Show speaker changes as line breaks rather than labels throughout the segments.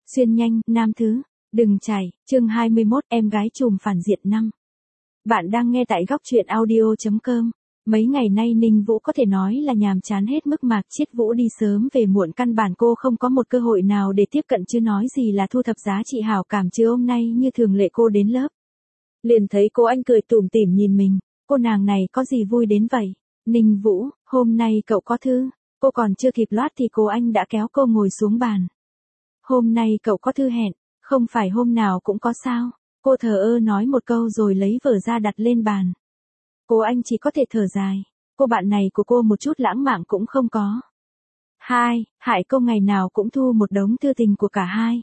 Xuyên nhanh, nam thứ. Đừng chảy, chương 21, em gái trùm phản diện 5. Bạn đang nghe tại góc truyện audio.com. Mấy ngày nay Ninh Vũ có thể nói là nhàm chán hết mức. Mạc Chiết Vũ đi sớm về muộn, căn bản cô không có một cơ hội nào để tiếp cận, chứ nói gì là thu thập giá trị hảo cảm. Chứ hôm nay như thường lệ cô đến lớp, liền thấy cô anh cười tủm tỉm nhìn mình. Cô nàng này có gì vui đến vậy? Ninh Vũ, hôm nay cậu có thư. Cô còn chưa kịp loát thì cô anh đã kéo cô ngồi xuống bàn. Hôm nay cậu có thư hẹn, không phải hôm nào cũng có sao? Cô thờ ơ nói một câu rồi lấy vở ra đặt lên bàn. Cô anh chỉ có thể thở dài. Cô bạn này của cô một chút lãng mạn cũng không có. Hại cô ngày nào cũng thu một đống thư tình của cả hai.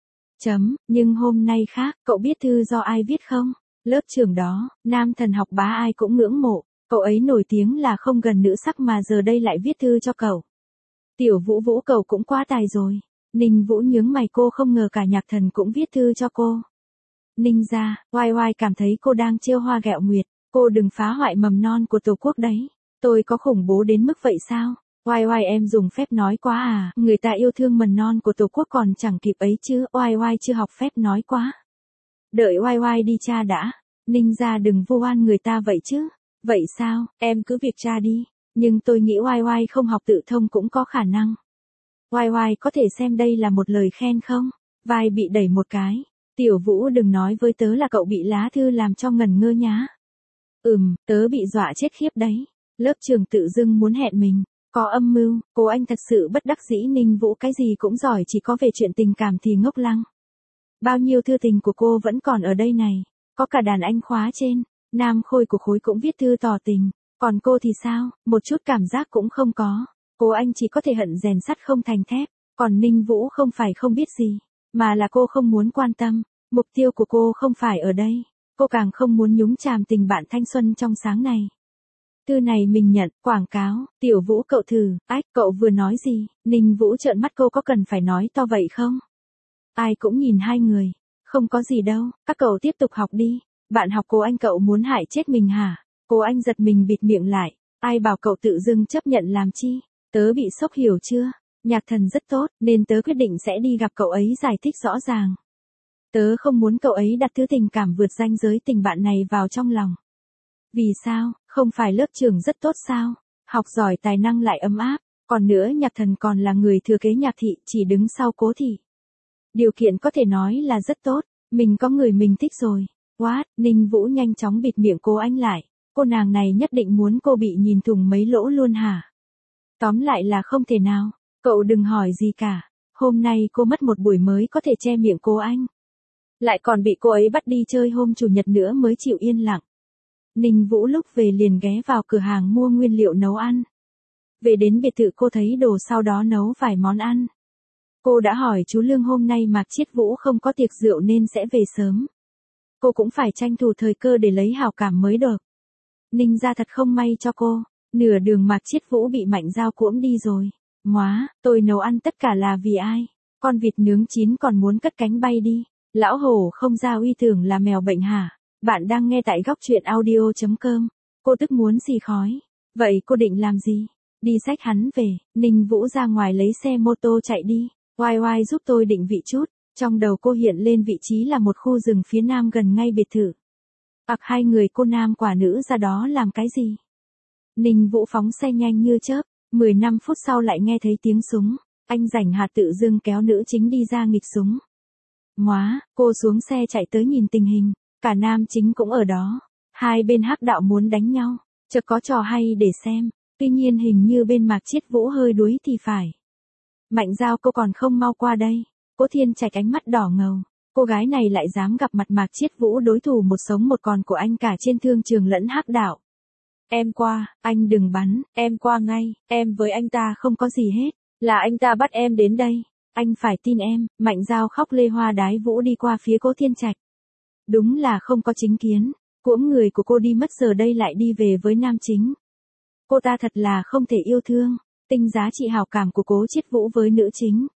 Nhưng hôm nay khác, cậu biết thư do ai viết không? Lớp trưởng đó, nam thần học bá ai cũng ngưỡng mộ. Cậu ấy nổi tiếng là không gần nữ sắc mà giờ đây lại viết thư cho cậu. Tiểu Vũ Vũ, cậu cũng quá tài rồi. Ninh Vũ nhướng mày, cô không ngờ cả Nhạc Thần cũng viết thư cho cô. Ninh gia, oai oai cảm thấy cô đang trêu hoa ghẹo nguyệt. Cô đừng phá hoại mầm non của Tổ quốc đấy. Tôi có khủng bố đến mức vậy sao? Oai oai, em dùng phép nói quá à? Người ta yêu thương mầm non của Tổ quốc còn chẳng kịp ấy chứ. Oai oai chưa học phép nói quá. Đợi oai oai đi tra đã. Ninh gia đừng vu oan người ta vậy chứ. Vậy sao, em cứ việc tra đi. Nhưng tôi nghĩ oai oai không học tự thông cũng có khả năng. Oai oai có thể xem đây là một lời khen không? Vai bị đẩy một cái. Tiểu Vũ, đừng nói với tớ là cậu bị lá thư làm cho ngẩn ngơ nhá. Tớ bị dọa chết khiếp đấy. Lớp trưởng tự dưng muốn hẹn mình. Có âm mưu. Cô anh thật sự bất đắc dĩ. Ninh Vũ cái gì cũng giỏi, chỉ có về chuyện tình cảm thì ngốc lăng. Bao nhiêu thư tình của cô vẫn còn ở đây này. Có cả đàn anh khóa trên. Nam Khôi của khối cũng viết thư tỏ tình. Còn cô thì sao? Một chút cảm giác cũng không có. Cô anh chỉ có thể hận rèn sắt không thành thép. Còn Ninh Vũ không phải không biết gì, mà là cô không muốn quan tâm. Mục tiêu của cô không phải ở đây. Cô càng không muốn nhúng chàm tình bạn thanh xuân trong sáng này. Thư này mình nhận, quảng cáo. Tiểu Vũ, cậu thử. Cậu vừa nói gì? Ninh Vũ trợn mắt, cô có cần phải nói to vậy không? Ai cũng nhìn hai người. Không có gì đâu, các cậu tiếp tục học đi. Bạn học cô anh cậu muốn hại chết mình hả? Cô anh giật mình bịt miệng lại. Ai bảo cậu tự dưng chấp nhận làm chi? Tớ bị sốc, hiểu chưa? Nhạc Thần rất tốt, nên tớ quyết định sẽ đi gặp cậu ấy giải thích rõ ràng. Tớ không muốn cậu ấy đặt thứ tình cảm vượt ranh giới tình bạn này vào trong lòng. Vì sao? Không phải lớp trưởng rất tốt sao? Học giỏi, tài năng lại ấm áp. Còn nữa, Nhạc Thần còn là người thừa kế Nhạc thị, chỉ đứng sau Cố thị. Điều kiện có thể nói là rất tốt. Mình có người mình thích rồi. What? Ninh Vũ nhanh chóng bịt miệng cô anh lại. Cô nàng này nhất định muốn cô bị nhìn thủng mấy lỗ luôn hả? Tóm lại là không thể nào. Cậu đừng hỏi gì cả. Hôm nay cô mất một buổi mới có thể che miệng cô anh. Lại còn bị cô ấy bắt đi chơi hôm chủ nhật nữa mới chịu yên lặng. Ninh Vũ lúc về liền ghé vào cửa hàng mua nguyên liệu nấu ăn. Về đến biệt thự cô thấy đồ, sau đó nấu vài món ăn. Cô đã hỏi chú Lương hôm nay Mạc Chiết Vũ không có tiệc rượu nên sẽ về sớm. Cô cũng phải tranh thủ thời cơ để lấy hảo cảm mới được. Ninh gia thật không may cho cô. Nửa đường Mạc Chiết Vũ bị Mạnh Giao cuỗm đi rồi. Móa, tôi nấu ăn tất cả là vì ai? Con vịt nướng chín còn muốn cất cánh bay đi. Lão hổ không ra uy, tưởng là mèo bệnh hả? Bạn đang nghe tại góc truyện audio.com. Cô tức muốn xì khói. Vậy cô định làm gì? Đi xách hắn về. Ninh Vũ ra ngoài lấy xe mô tô chạy đi. Oai oai giúp tôi định vị chút. Trong đầu cô hiện lên vị trí là một khu rừng phía nam gần ngay biệt thự. Hai người cô nam quả nữ ra đó làm cái gì? Ninh Vũ phóng xe nhanh như chớp. 15 phút sau lại nghe thấy tiếng súng. Anh rảnh hạt tự dưng kéo nữ chính đi ra nghịch súng. Móa, cô xuống xe chạy tới nhìn tình hình. Cả nam chính cũng ở đó. Hai bên hắc đạo muốn đánh nhau. Chợt có trò hay để xem. Tuy nhiên hình như bên Mạc Chiết Vũ hơi đuối thì phải. Mạnh Giao, cô còn không mau qua đây. Cố Thiên Trạch ánh mắt đỏ ngầu. Cô gái này lại dám gặp mặt Mạc Chiết Vũ, đối thủ một sống một còn của anh cả trên thương trường lẫn hắc đạo. Em qua, anh đừng bắn, em qua ngay, em với anh ta không có gì hết, là anh ta bắt em đến đây, anh phải tin em. Mạnh Giao khóc lê hoa đái vũ đi qua phía Cố Thiên Trạch. Đúng là không có chính kiến, cuỗm người của cô đi mất giờ đây lại đi về với nam chính. Cô ta thật là không thể yêu thương, tinh giá trị hảo cảm của Cố Chiết Vũ với nữ chính.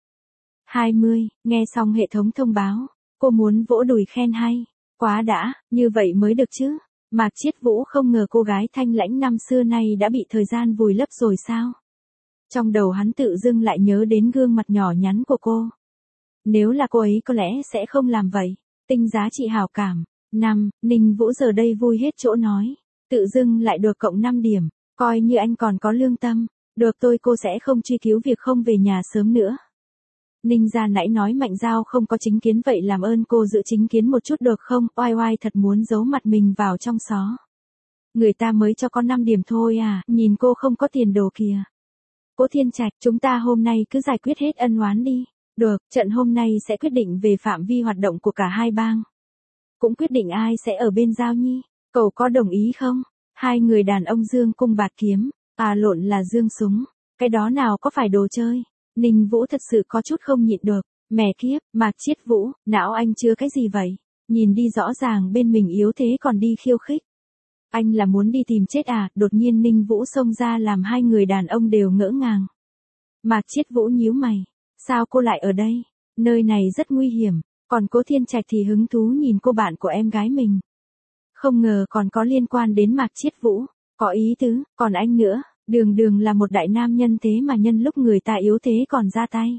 20, nghe xong hệ thống thông báo, cô muốn vỗ đùi khen hay, quá đã, như vậy mới được chứ. Mạc Chiết Vũ không ngờ cô gái thanh lãnh năm xưa nay đã bị thời gian vùi lấp rồi sao? Trong đầu hắn tự dưng lại nhớ đến gương mặt nhỏ nhắn của cô. Nếu là cô ấy có lẽ sẽ không làm vậy. Tinh giá trị hảo cảm. 5. Ninh Vũ giờ đây vui hết chỗ nói. Tự dưng lại được cộng 5 điểm. Coi như anh còn có lương tâm. Được tôi cô sẽ không truy cứu việc không về nhà sớm nữa. Ninh gia nãy nói Mạnh Giao không có chính kiến vậy làm ơn cô giữ chính kiến một chút được không? Oai oai thật muốn giấu mặt mình vào trong xó. Người ta mới cho con 5 điểm thôi à, nhìn cô không có tiền đồ kìa. Cố Thiên Trạch, chúng ta hôm nay cứ giải quyết hết ân oán đi. Được, trận hôm nay sẽ quyết định về phạm vi hoạt động của cả hai bang. Cũng quyết định ai sẽ ở bên Giao Nhi. Cậu có đồng ý không? Hai người đàn ông dương cung bạt kiếm, lộn là dương súng. Cái đó nào có phải đồ chơi. Ninh Vũ thật sự có chút không nhịn được. Mẹ kiếp, Mạc Chiết Vũ, não anh chưa cái gì vậy? Nhìn đi rõ ràng bên mình yếu thế còn đi khiêu khích. Anh là muốn đi tìm chết à? Đột nhiên Ninh Vũ xông ra làm hai người đàn ông đều ngỡ ngàng. Mạc Chiết Vũ nhíu mày. Sao cô lại ở đây? Nơi này rất nguy hiểm. Còn Cố Thiên Trạch thì hứng thú nhìn cô bạn của em gái mình. Không ngờ còn có liên quan đến Mạc Chiết Vũ. Có ý tứ, còn anh nữa. Đường Đường là một đại nam nhân thế mà nhân lúc người ta yếu thế còn ra tay.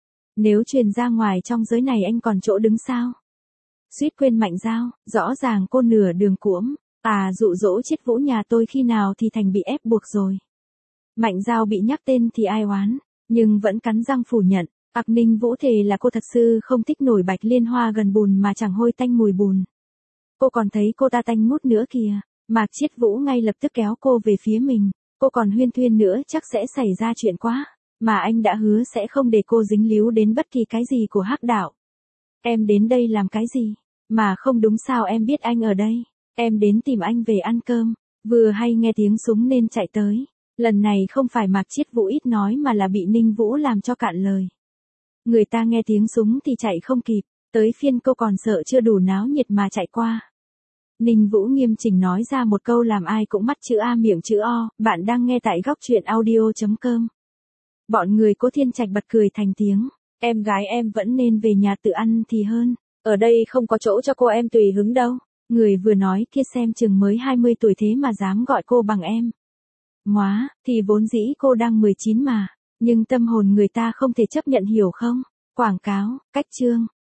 Nếu truyền ra ngoài trong giới này anh còn chỗ đứng sao? Suýt quên Mạnh Giao, rõ ràng cô nửa đường cuỗm. Dụ dỗ Chiết Vũ nhà tôi khi nào thì thành bị ép buộc rồi. Mạnh Giao bị nhắc tên thì ai oán, nhưng vẫn cắn răng phủ nhận. Ninh Vũ thề là cô thật sự không thích nổi Bạch Liên Hoa gần bùn mà chẳng hôi tanh mùi bùn. Cô còn thấy cô ta tanh ngút nữa kìa. Mạc Chiết Vũ ngay lập tức kéo cô về phía mình. Cô còn huyên thuyên nữa chắc sẽ xảy ra chuyện quá. Mà anh đã hứa sẽ không để cô dính líu đến bất kỳ cái gì của Hắc đạo. Em đến đây làm cái gì? Mà không đúng sao em biết anh ở đây? Em đến tìm anh về ăn cơm. Vừa hay nghe tiếng súng nên chạy tới. Lần này không phải Mạc Chiết Vũ ít nói mà là bị Ninh Vũ làm cho cạn lời. Người ta nghe tiếng súng thì chạy không kịp. Tới phiên cô còn sợ chưa đủ náo nhiệt mà chạy qua. Ninh Vũ nghiêm chỉnh nói ra một câu làm ai cũng mắt chữ A miệng chữ O. Bạn đang nghe tại góc truyện audio.com. Bọn người Cố Thiên Trạch bật cười thành tiếng. Em gái em vẫn nên về nhà tự ăn thì hơn. Ở đây không có chỗ cho cô em tùy hứng đâu. Người vừa nói kia xem chừng mới 20 tuổi thế mà dám gọi cô bằng em. Móa, thì vốn dĩ cô đang 19 mà. Nhưng tâm hồn người ta không thể chấp nhận hiểu không? Quảng cáo, cách chương.